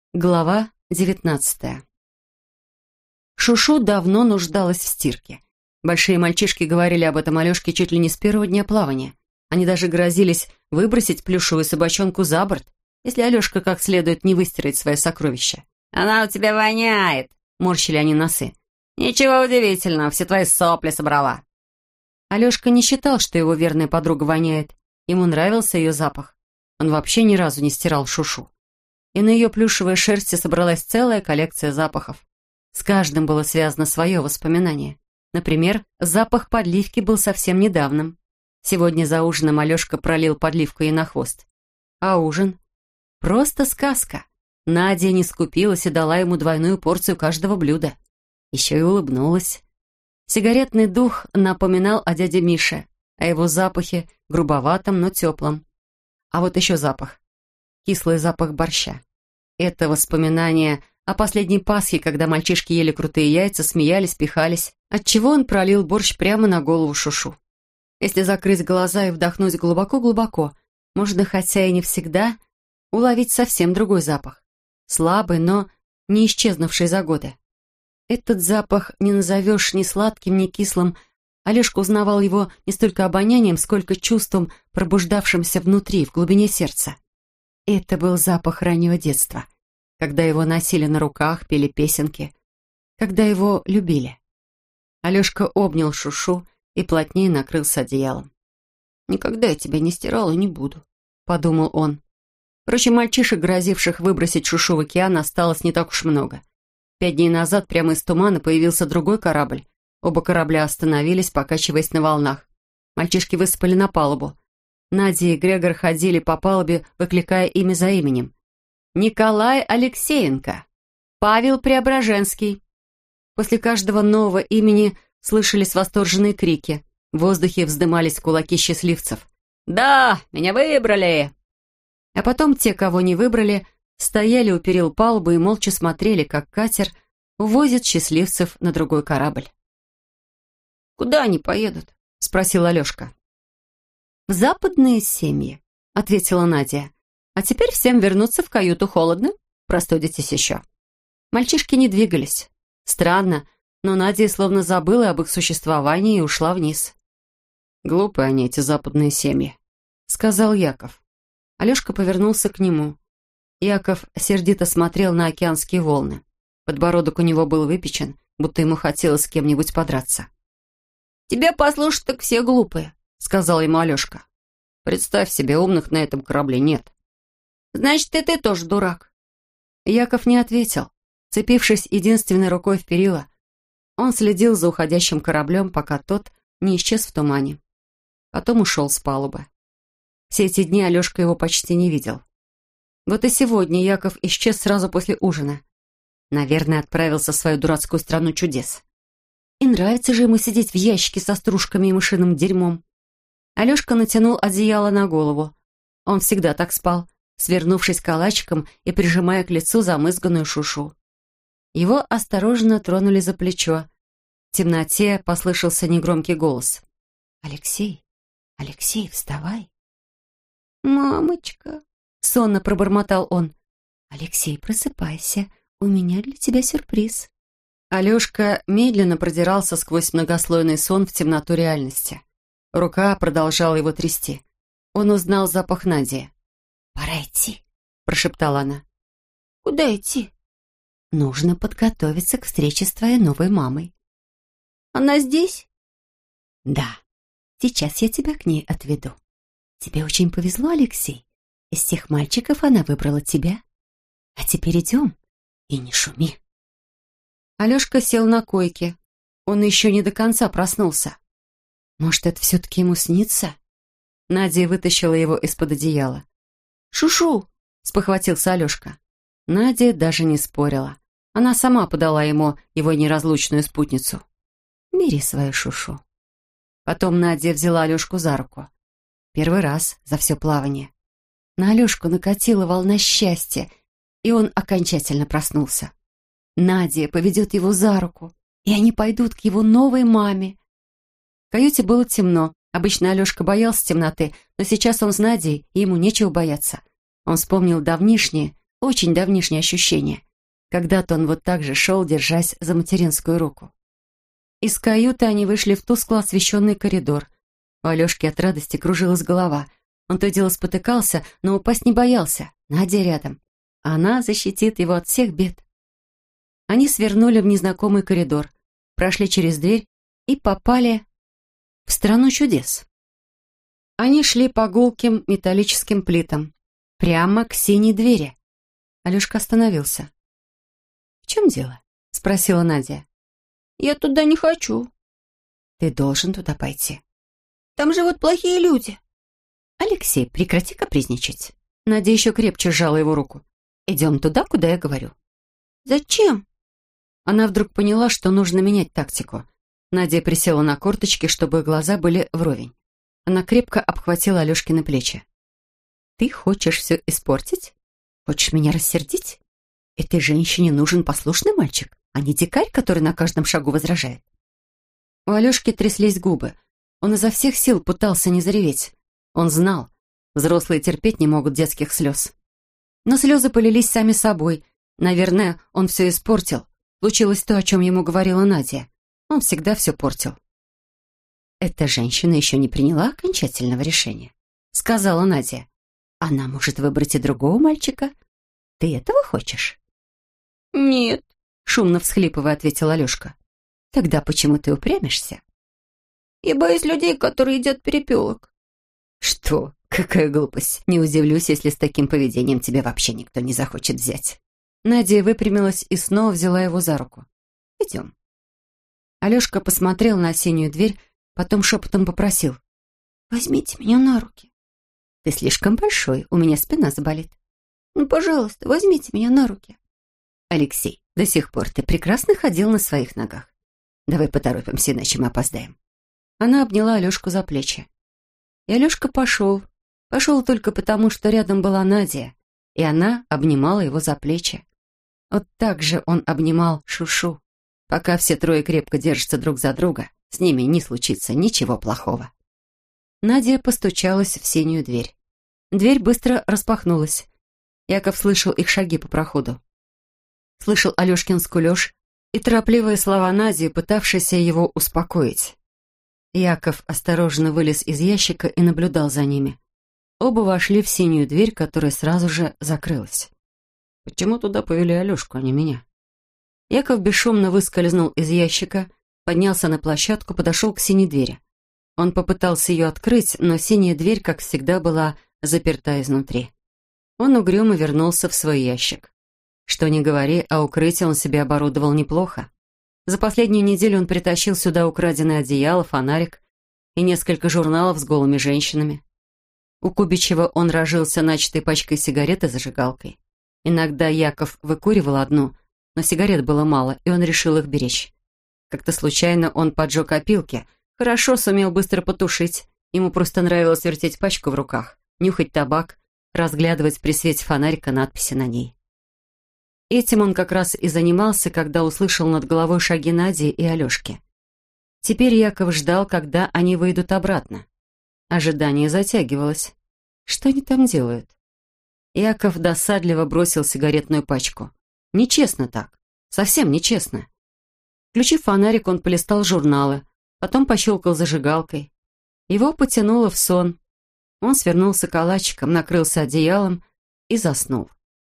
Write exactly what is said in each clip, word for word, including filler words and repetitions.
Глава девятнадцатая. Шушу давно нуждалась в стирке. Большие мальчишки говорили об этом Алешке чуть ли не с первого дня плавания. Они даже грозились выбросить плюшевую собачонку за борт, если Алешка как следует не выстирает свое сокровище. «Она у тебя воняет!» — морщили они носы. «Ничего удивительного, все твои сопли собрала!» Алешка не считал, что его верная подруга воняет. Ему нравился ее запах. Он вообще ни разу не стирал Шушу. И на ее плюшевой шерсти собралась целая коллекция запахов. С каждым было связано свое воспоминание. Например, запах подливки был совсем недавним. Сегодня за ужином Алешка пролил подливку ей на хвост. А ужин? Просто сказка. Надя не скупилась и дала ему двойную порцию каждого блюда. Еще и улыбнулась. Сигаретный дух напоминал о дяде Мише, о его запахе, грубоватом, но теплом. А вот еще запах. Кислый запах борща. Это воспоминание о последней Пасхе, когда мальчишки ели крутые яйца, смеялись, пихались, отчего он пролил борщ прямо на голову Шушу. Если закрыть глаза и вдохнуть глубоко-глубоко, можно, хотя и не всегда, уловить совсем другой запах. Слабый, но не исчезнувший за годы. Этот запах не назовешь ни сладким, ни кислым. Алешка узнавал его не столько обонянием, сколько чувством, пробуждавшимся внутри, в глубине сердца. Это был запах раннего детства, когда его носили на руках, пели песенки, когда его любили. Алешка обнял Шушу и плотнее накрылся одеялом. «Никогда я тебя не стирал и не буду», — подумал он. Впрочем, мальчишек, грозивших выбросить Шушу в океан, осталось не так уж много. Пять дней назад прямо из тумана появился другой корабль. Оба корабля остановились, покачиваясь на волнах. Мальчишки высыпали на палубу. Надя и Грегор ходили по палубе, выкликая имя за именем. Николай Алексеенко, Павел Преображенский. После каждого нового имени слышались восторженные крики. В воздухе вздымались кулаки счастливцев. «Да, меня выбрали!» А потом те, кого не выбрали, стояли у перил палубы и молча смотрели, как катер увозит счастливцев на другой корабль. «Куда они поедут?» — спросил Алешка. «В западные семьи», — ответила Надя. «А теперь всем вернуться в каюту, холодно? Простудитесь еще». Мальчишки не двигались. Странно, но Надя словно забыла об их существовании и ушла вниз. «Глупые они, эти западные семьи», — сказал Яков. Алешка повернулся к нему. Яков сердито смотрел на океанские волны. Подбородок у него был выпечен, будто ему хотелось с кем-нибудь подраться. «Тебя послушать, так все глупые», — сказал ему Алешка. «Представь себе, умных на этом корабле нет». «Значит, и ты тоже дурак». Яков не ответил. Цепившись единственной рукой в перила, он следил за уходящим кораблем, пока тот не исчез в тумане. Потом ушел с палубы. Все эти дни Алешка его почти не видел. Вот и сегодня Яков исчез сразу после ужина. Наверное, отправился в свою дурацкую страну чудес. И нравится же ему сидеть в ящике со стружками и мышиным дерьмом. Алешка натянул одеяло на голову. Он всегда так спал, свернувшись калачиком и прижимая к лицу замызганную Шушу. Его осторожно тронули за плечо. В темноте послышался негромкий голос. «Алексей, Алексей, вставай!» «Мамочка!» — сонно пробормотал он. «Алексей, просыпайся, у меня для тебя сюрприз». Алешка медленно продирался сквозь многослойный сон в темноту реальности. Рука продолжала его трясти. Он узнал запах Нади. «Пора идти», — прошептала она. «Куда идти?» «Нужно подготовиться к встрече с твоей новой мамой». «Она здесь?» «Да. Сейчас я тебя к ней отведу. Тебе очень повезло, Алексей. Из всех мальчиков она выбрала тебя. А теперь идем и не шуми». Алешка сел на койке. Он еще не до конца проснулся. Может, это все-таки ему снится? Надя вытащила его из-под одеяла. «Шушу!» — спохватился Алешка. Надя даже не спорила. Она сама подала ему его неразлучную спутницу. «Бери свою Шушу». Потом Надя взяла Алешку за руку. Первый раз за все плавание. На Алешку накатила волна счастья, и он окончательно проснулся. Надя поведет его за руку, и они пойдут к его новой маме. В каюте было темно. Обычно Алешка боялся темноты, но сейчас он с Надей, и ему нечего бояться. Он вспомнил давнишние, Очень давнишнее ощущение. Когда-то он вот так же шел, держась за материнскую руку. Из каюты они вышли в тускло освещенный коридор. У Алешки от радости кружилась голова. Он то и дело спотыкался, но упасть не боялся. Надя рядом. Она защитит его от всех бед. Они свернули в незнакомый коридор, прошли через дверь и попали в страну чудес. Они шли по гулким металлическим плитам, прямо к синей двери. Алешка остановился. «В чем дело?» — спросила Надя. «Я туда не хочу». «Ты должен туда пойти». «Там живут плохие люди». «Алексей, прекрати капризничать». Надя еще крепче сжала его руку. «Идем туда, куда я говорю». «Зачем?» Она вдруг поняла, что нужно менять тактику. Надя присела на корточки, чтобы глаза были вровень. Она крепко обхватила Алешкины плечи. «Ты хочешь все испортить? Хочешь меня рассердить? Этой женщине нужен послушный мальчик, а не дикарь, который на каждом шагу возражает». У Алешки тряслись губы. Он изо всех сил пытался не зареветь. Он знал, взрослые терпеть не могут детских слез. Но слезы полились сами собой. Наверное, он все испортил. Случилось то, о чем ему говорила Надя. Он всегда все портил. «Эта женщина еще не приняла окончательного решения», — сказала Надя. «Она может выбрать и другого мальчика. Ты этого хочешь?» «Нет», — шумно всхлипывая, ответил Алешка. «Тогда почему ты упрямишься?» «Я боюсь людей, которые едят перепелок». «Что? Какая глупость. Не удивлюсь, если с таким поведением тебя вообще никто не захочет взять». Надя выпрямилась и снова взяла его за руку. «Идем». Алешка посмотрел на синюю дверь, потом шепотом попросил. «Возьмите меня на руки». «Ты слишком большой, у меня спина заболит». «Ну, пожалуйста, возьмите меня на руки». «Алексей, до сих пор ты прекрасно ходил на своих ногах. Давай поторопимся, иначе мы опоздаем». Она обняла Алешку за плечи. И Алешка пошел. Пошел только потому, что рядом была Надя, и она обнимала его за плечи. Вот так же он обнимал Шушу. Пока все трое крепко держатся друг за друга, с ними не случится ничего плохого. Надя постучалась в синюю дверь. Дверь быстро распахнулась. Яков слышал их шаги по проходу. Слышал Алешкин скулеж и торопливые слова Нади, пытавшиеся его успокоить. Яков осторожно вылез из ящика и наблюдал за ними. Оба вошли в синюю дверь, которая сразу же закрылась. «Почему туда повели Алешку, а не меня?» Яков бесшумно выскользнул из ящика, поднялся на площадку, подошел к синей двери. Он попытался ее открыть, но синяя дверь, как всегда, была заперта изнутри. Он угрюмо вернулся в свой ящик. Что ни говори, а укрытие он себе оборудовал неплохо. За последнюю неделю он притащил сюда украденное одеяло, фонарик и несколько журналов с голыми женщинами. У Кубичева он разжился начатой пачкой сигарет и зажигалкой. Иногда Яков выкуривал одну, но сигарет было мало, и он решил их беречь. Как-то случайно он поджег опилки, хорошо сумел быстро потушить. Ему просто нравилось вертеть пачку в руках, нюхать табак, разглядывать при свете фонарика надписи на ней. Этим он как раз и занимался, когда услышал над головой шаги Нади и Алешки. Теперь Яков ждал, когда они выйдут обратно. Ожидание затягивалось. Что они там делают? Яков досадливо бросил сигаретную пачку. Нечестно так. Совсем нечестно. Включив фонарик, он полистал журналы, потом пощелкал зажигалкой. Его потянуло в сон. Он свернулся калачиком, накрылся одеялом и заснул.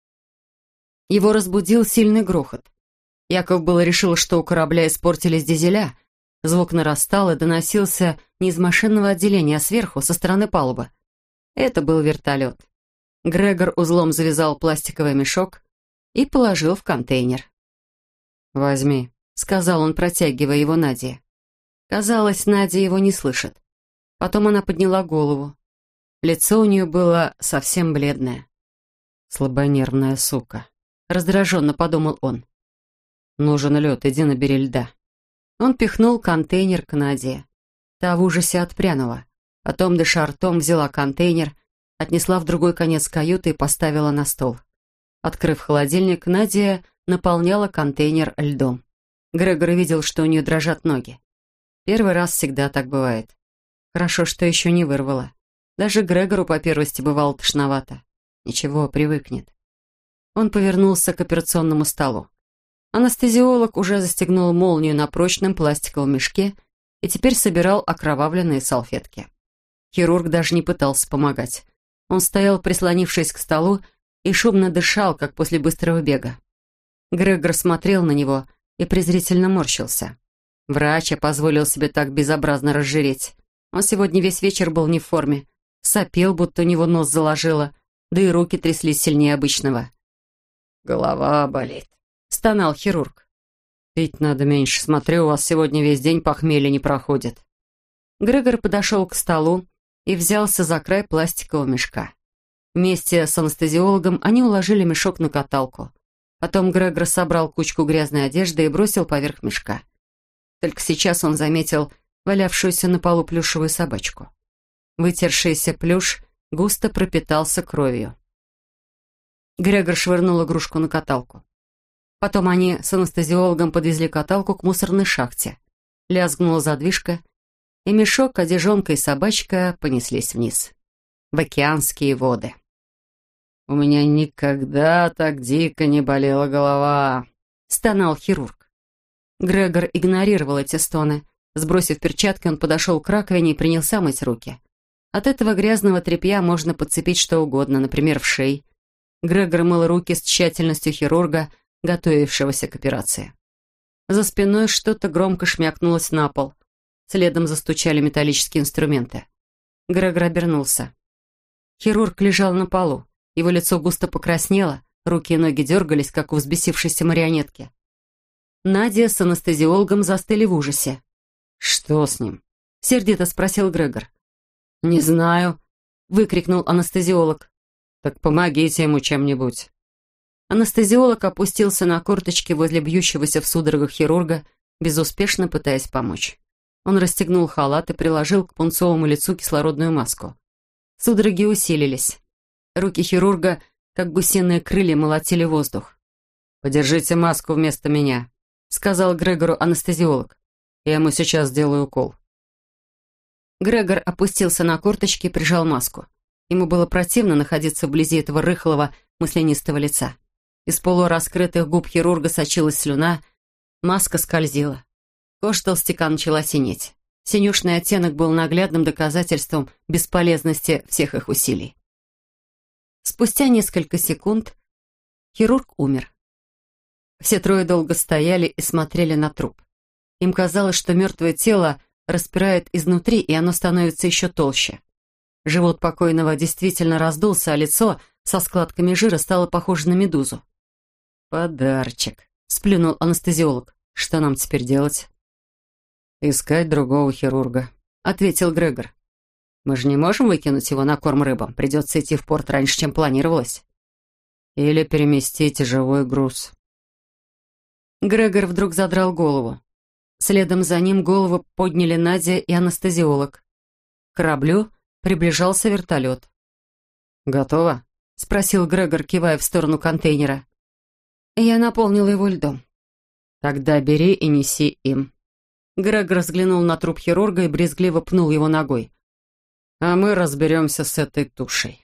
Его разбудил сильный грохот. Яков было решил, что у корабля испортились дизеля. Звук нарастал и доносился не из машинного отделения, а сверху, со стороны палубы. Это был вертолет. Грегор узлом завязал пластиковый мешок и положил в контейнер. «Возьми», — сказал он, протягивая его Наде. Казалось, Надя его не слышит. Потом она подняла голову. Лицо у нее было совсем бледное. «Слабонервная сука», — раздраженно подумал он. «Нужен лед, иди набери льда». Он пихнул контейнер к Наде. Та в ужасе отпрянула. Потом, дыша ртом, взяла контейнер, отнесла в другой конец каюты и поставила на стол. Открыв холодильник, Надя наполняла контейнер льдом. Грегор видел, что у нее дрожат ноги. Первый раз всегда так бывает. Хорошо, что еще не вырвало. Даже Грегору по первости бывало тошновато. Ничего, привыкнет. Он повернулся к операционному столу. Анестезиолог уже застегнул молнию на прочном пластиковом мешке и теперь собирал окровавленные салфетки. Хирург даже не пытался помогать. Он стоял, прислонившись к столу, и шумно дышал, как после быстрого бега. Грегор смотрел на него и презрительно морщился. Врач позволил себе так безобразно разжиреть. Он сегодня весь вечер был не в форме. Сопел, будто у него нос заложило, да и руки тряслись сильнее обычного. «Голова болит», — стонал хирург. «Пить надо меньше. Смотрю, у вас сегодня весь день похмелье не проходит». Грегор подошел к столу и взялся за край пластикового мешка. Вместе с анестезиологом они уложили мешок на каталку. Потом Грегор собрал кучку грязной одежды и бросил поверх мешка. Только сейчас он заметил валявшуюся на полу плюшевую собачку. Вытершийся плюш густо пропитался кровью. Грегор швырнул игрушку на каталку. Потом они с анестезиологом подвезли каталку к мусорной шахте. Лязгнула задвижка, и мешок, одежонка и собачка понеслись вниз. В океанские воды. «У меня никогда так дико не болела голова», — стонал хирург. Грегор игнорировал эти стоны. Сбросив перчатки, он подошел к раковине и принялся мыть руки. От этого грязного тряпья можно подцепить что угодно, например, в шей. Грегор мыл руки с тщательностью хирурга, готовившегося к операции. За спиной что-то громко шмякнулось на пол. Следом застучали металлические инструменты. Грегор обернулся. Хирург лежал на полу. Его лицо густо покраснело, руки и ноги дергались, как у взбесившейся марионетки. Надя с анестезиологом застыли в ужасе. «Что с ним?» — сердито спросил Грегор. «Не знаю», — выкрикнул анестезиолог. «Так помогите ему чем-нибудь». Анестезиолог опустился на корточки возле бьющегося в судорогах хирурга, безуспешно пытаясь помочь. Он расстегнул халат и приложил к пунцовому лицу кислородную маску. Судороги усилились. Руки хирурга, как гусиные крылья, молотили воздух. «Подержите маску вместо меня», — сказал Грегору анестезиолог. «Я ему сейчас сделаю укол». Грегор опустился на корточки и прижал маску. Ему было противно находиться вблизи этого рыхлого, маслянистого лица. Из полураскрытых губ хирурга сочилась слюна, маска скользила. Кожа толстяка начала синеть. Синюшный оттенок был наглядным доказательством бесполезности всех их усилий. Спустя несколько секунд хирург умер. Все трое долго стояли и смотрели на труп. Им казалось, что мертвое тело распирает изнутри, и оно становится еще толще. Живот покойного действительно раздулся, а лицо со складками жира стало похоже на медузу. «Подарочек», — сплюнул анестезиолог. «Что нам теперь делать?» «Искать другого хирурга», — ответил Грегор. «Мы же не можем выкинуть его на корм рыбам. Придется идти в порт раньше, чем планировалось. Или переместить живой груз». Грегор вдруг задрал голову. Следом за ним голову подняли Надя и анестезиолог. К кораблю приближался вертолет. «Готово?» — спросил Грегор, кивая в сторону контейнера. Я наполнила его льдом. «Тогда бери и неси им». Грегор взглянул на труп хирурга и брезгливо пнул его ногой. «А мы разберемся с этой тушей».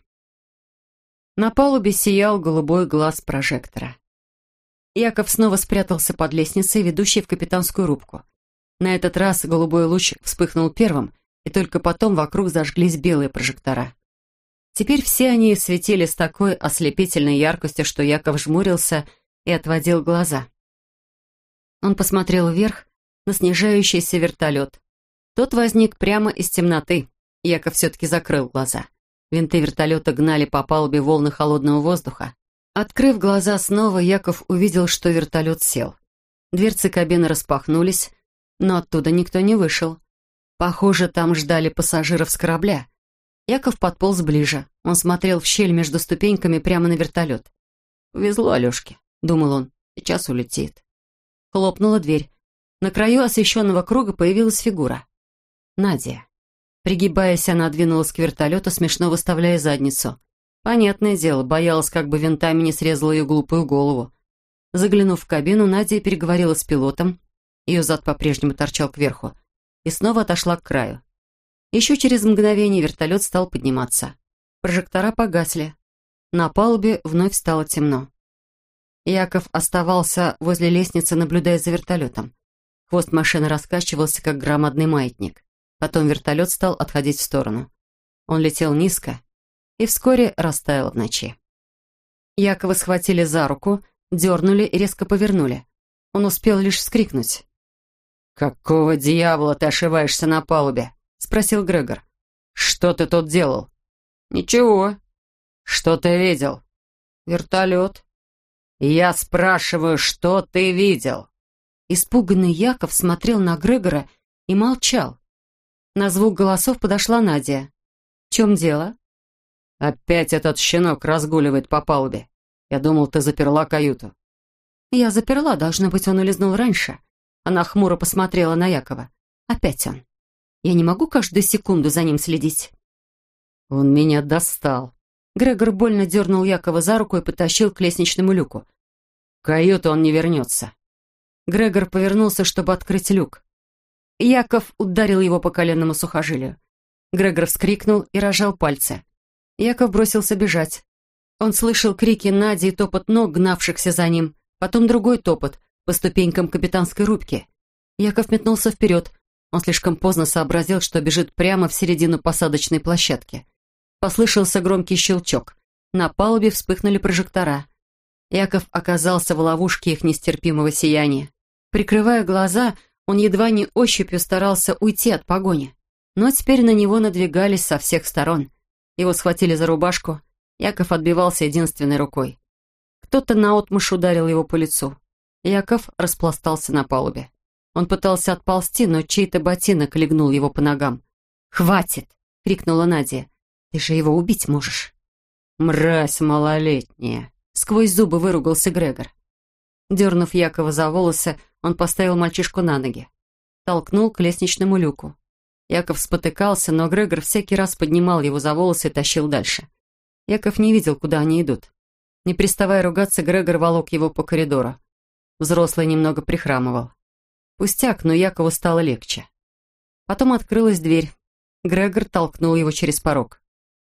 На палубе сиял голубой глаз прожектора. Яков снова спрятался под лестницей, ведущей в капитанскую рубку. На этот раз голубой луч вспыхнул первым, и только потом вокруг зажглись белые прожектора. Теперь все они светили с такой ослепительной яркостью, что Яков жмурился и отводил глаза. Он посмотрел вверх на снижающийся вертолет. Тот возник прямо из темноты. Яков все-таки закрыл глаза. Винты вертолета гнали по палубе волны холодного воздуха. Открыв глаза снова, Яков увидел, что вертолет сел. Дверцы кабины распахнулись, но оттуда никто не вышел. Похоже, там ждали пассажиров с корабля. Яков подполз ближе. Он смотрел в щель между ступеньками прямо на вертолет. «Повезло Алешке», — думал он, — «сейчас улетит». Хлопнула дверь. На краю освещенного круга появилась фигура. Надя. Пригибаясь, она двинулась к вертолету, смешно выставляя задницу. Понятное дело, боялась, как бы винтами не срезала ее глупую голову. Заглянув в кабину, Надя переговорила с пилотом. Ее зад по-прежнему торчал кверху. И снова отошла к краю. Еще через мгновение вертолет стал подниматься. Прожектора погасли. На палубе вновь стало темно. Яков оставался возле лестницы, наблюдая за вертолетом. Хвост машины раскачивался, как громадный маятник. Потом вертолет стал отходить в сторону. Он летел низко и вскоре растаял в ночи. Якова схватили за руку, дернули и резко повернули. Он успел лишь вскрикнуть. «Какого дьявола ты ошиваешься на палубе?» — спросил Грегор. «Что ты тут делал?» «Ничего». «Что ты видел?» «Вертолет». «Я спрашиваю, что ты видел?» Испуганный Яков смотрел на Грегора и молчал. На звук голосов подошла Надя. «В чем дело?» «Опять этот щенок разгуливает по палубе. Я думал, ты заперла каюту». «Я заперла, должно быть, он улизнул раньше». Она хмуро посмотрела на Якова. «Опять он. Я не могу каждую секунду за ним следить». «Он меня достал». Грегор больно дернул Якова за руку и потащил к лестничному люку. «В каюту он не вернется». Грегор повернулся, чтобы открыть люк. Яков ударил его по коленному сухожилию. Грегор вскрикнул и разжал пальцы. Яков бросился бежать. Он слышал крики Нади и топот ног, гнавшихся за ним, потом другой топот по ступенькам капитанской рубки. Яков метнулся вперед. Он слишком поздно сообразил, что бежит прямо в середину посадочной площадки. Послышался громкий щелчок. На палубе вспыхнули прожектора. Яков оказался в ловушке их нестерпимого сияния. Прикрывая глаза, он едва не ощупью старался уйти от погони. Но теперь на него надвигались со всех сторон. Его схватили за рубашку. Яков отбивался единственной рукой. Кто-то наотмашь ударил его по лицу. Яков распластался на палубе. Он пытался отползти, но чей-то ботинок легнул его по ногам. «Хватит!» — крикнула Надя. «Ты же его убить можешь». «Мразь малолетняя!» — сквозь зубы выругался Грегор. Дернув Якова за волосы, он поставил мальчишку на ноги. Толкнул к лестничному люку. Яков спотыкался, но Грегор всякий раз поднимал его за волосы и тащил дальше. Яков не видел, куда они идут. Не переставая ругаться, Грегор волок его по коридору. Взрослый немного прихрамывал. Пустяк, но Якову стало легче. Потом открылась дверь. Грегор толкнул его через порог.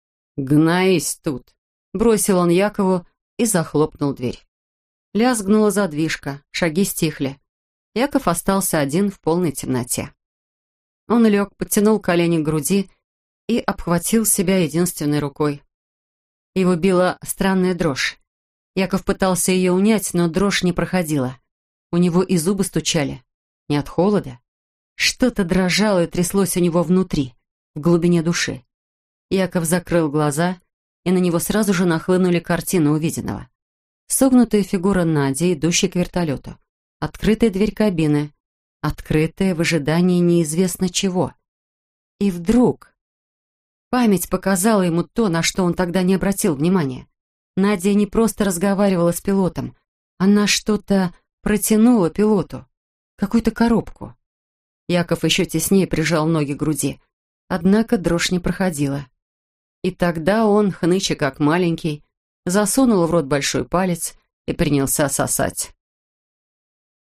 «Гнись тут!» Бросил он Якову и захлопнул дверь. Лязгнула задвижка, шаги стихли. Яков остался один в полной темноте. Он лег, подтянул колени к груди и обхватил себя единственной рукой. Его била странная дрожь. Яков пытался ее унять, но дрожь не проходила. У него и зубы стучали. Не от холода. Что-то дрожало и тряслось у него внутри, в глубине души. Яков закрыл глаза, и на него сразу же нахлынули картины увиденного. Согнутая фигура Нади, идущей к вертолету. Открытая дверь кабины. Открытая в ожидании неизвестно чего. И вдруг... Память показала ему то, на что он тогда не обратил внимания. Надя не просто разговаривала с пилотом. Она что-то протянула пилоту. Какую-то коробку. Яков еще теснее прижал ноги к груди. Однако дрожь не проходила. И тогда он, хныча как маленький, засунул в рот большой палец и принялся сосать.